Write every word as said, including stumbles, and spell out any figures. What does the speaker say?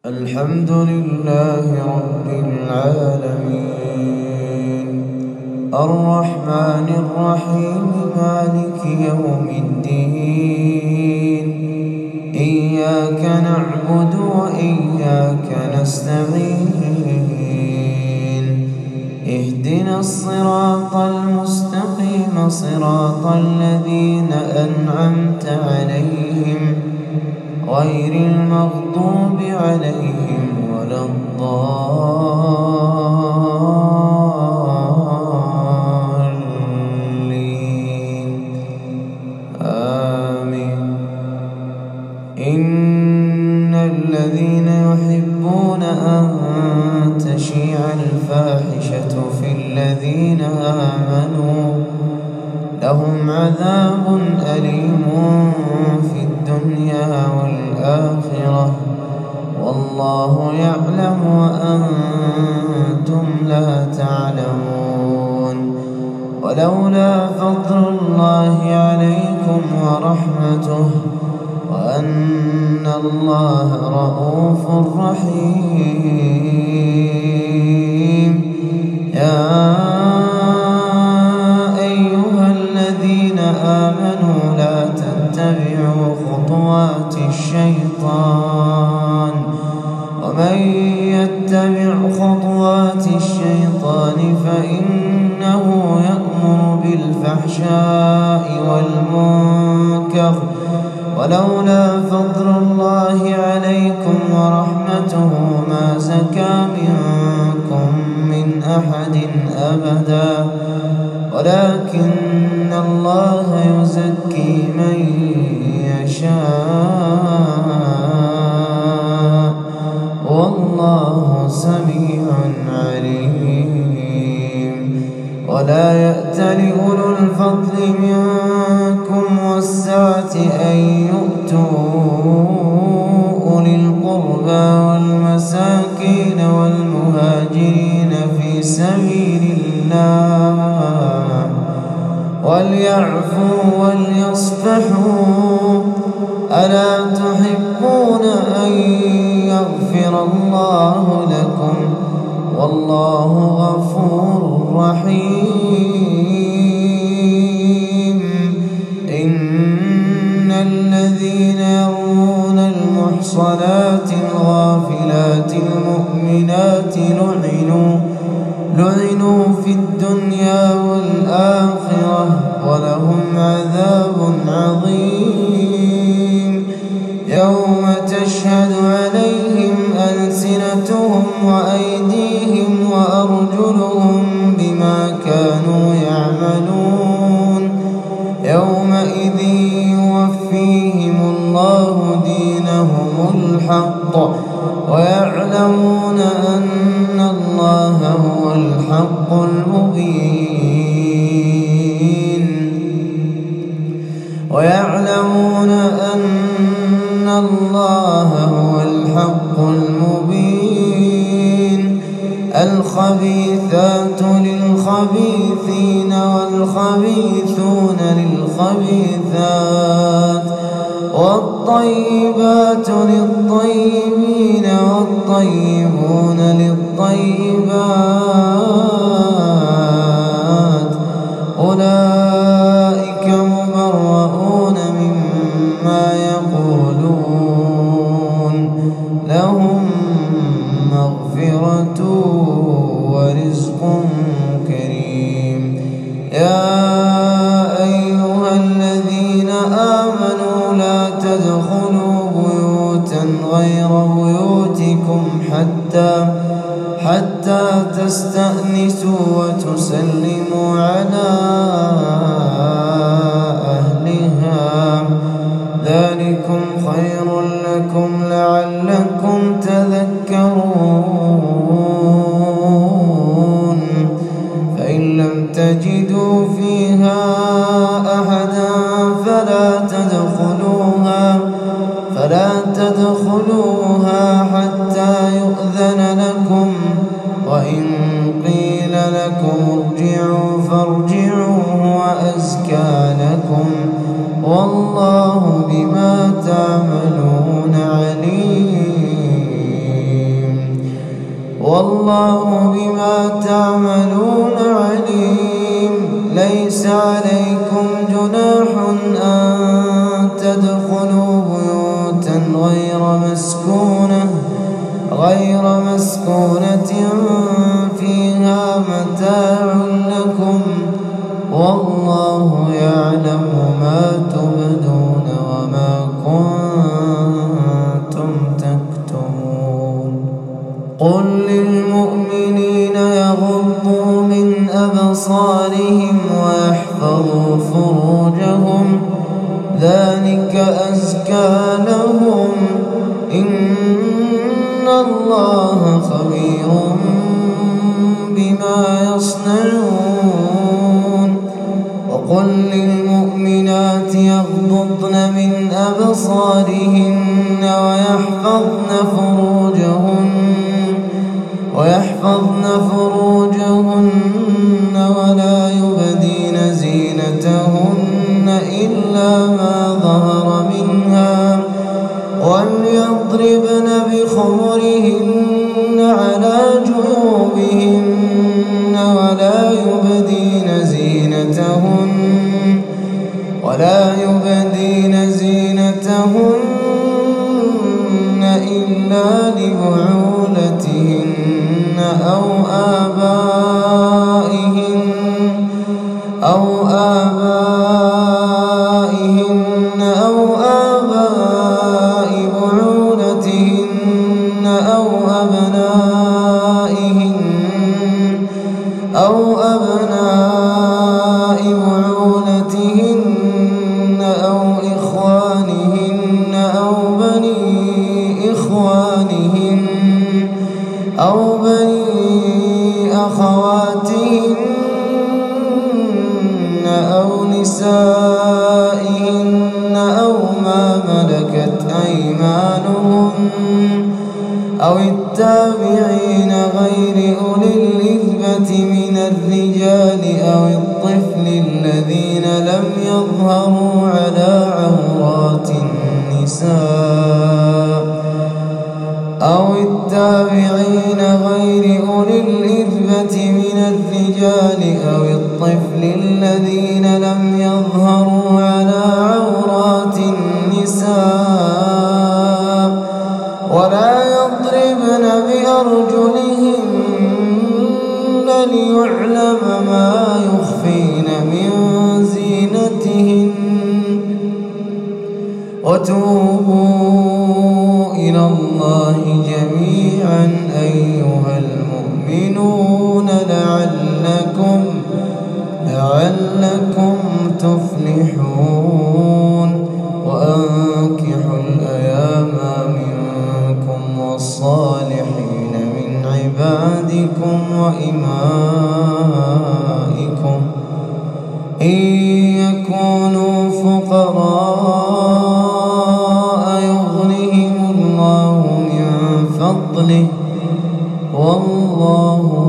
الحمد لله رب العالمين الرحمن الرحيم مالك يوم الدين إياك نعبد وإياك نستعين اهدنا الصراط المستقيم صراط الذين أنعمت عليهم غير المغضوب عليهم ولا الضالين آمين. إن الذين يحبون أن تشيع الفاحشة في الذين آمنوا لهم عذاب أليم في الدنيا والآخرة والله يعلم وأنتم لا تعلمون. ولولا فضل الله عليكم ورحمته وأن الله رؤوف رحيم يا آمنوا لا تتبعوا خطوات الشيطان ومن يتبع خطوات الشيطان فإنه يأمر بالفحشاء والمنكر ولولا فضل الله عليكم ورحمته ما زكى منكم من أحد أبدا ولكن الله يزكي من يشاء والله سميع عليم. ولا يأتل أولو الفضل منكم والسعة أن يؤتوا أولي القربى والمساكين والمهاجرين في سبيل الله وليعفوا وليصفحوا ألا تحبون أن يغفر الله لكم والله غفور رحيم. إن الذين يرمون المحصنات الغافلات المؤمنات لعنوا لعنوا في الدنيا والآخرة ولهم عذاب عظيم يوم تشهد عليهم ألسنتهم وأيديهم وأرجلهم بما كانوا يعملون يومئذ يوفيهم الله دينهم الحق ويعلمون أن الله هو الحق المبين ويعلمون أن الله هو الحق المبين. الخبيثات للخبيثين والخبيثون للخبيثات والطيبات للطيبين والطيبون للطيبات أولئك مبرؤون مما يقولون لهم مغفرة ورزق كريم. يا أيها الذين آمنوا لا تدخلوا بيوتا غير بيوتكم حتى حتى تستأنسوا وتسلموا على أهلها ذلكم خير لكم لعلكم تذكرون. فإن لم تجدوا فيها أحدا فلا تدخلوها فلا تدخلوها حتى يؤذن لكم وإن قيل لكم ارجعوا فارجعوا هو أزكى لكم والله بما تعملون عليم. والله بما تعملون عليم. ليس عليكم جناح أن تدخلوا بيوتا غير مسكونة غير مسكونة فيها متاع لكم، والله يعلم ما تبدون وما كنتم تكتمون. قل للمؤمنين يغضوا من أبصارهم ويحفظوا فروجهم، ذلك أزكى لهم، إن الله خبير بما يصنعون. وقل للمؤمنات يغضضن من أبصارهن ويحفظن فروجهن ويحفظن فروجهن ولا يبدين زينتهن إلا ما ظهر منها، وليضربن بخمرهن على جيوبهن ولا يبدين زينتهن ولا يبدين زينتهن إلا لبعولتهن أو آبائهن أو آبائهن أو آباء بعولتهن أو أبنائهن أو أبناء بعولتهن أو إخوانهن أو بني إخوانهن أو بني أخواتهن أو نسائهن أو ما ملكت أيمانهن أو التابعين غير أولي الإربة من الرجال أو الطفل الذين لم يظهروا على عورات النساء أو التابعين غير أولي الإربة من الرجال أو الطفل الذين لم يظهروا على عورات النساء ولا يضربن بأرجلهن ليعلم ما يخفين من زينتهن. وتوبوا إلى الله جميعا أيها المؤمنون لعلكم لعلكم تفلحون. وأنكحوا الأيام منكم والصالحين من عبادكم وإمائكم إن يكونوا فقراء يغنهم الله من فضله والله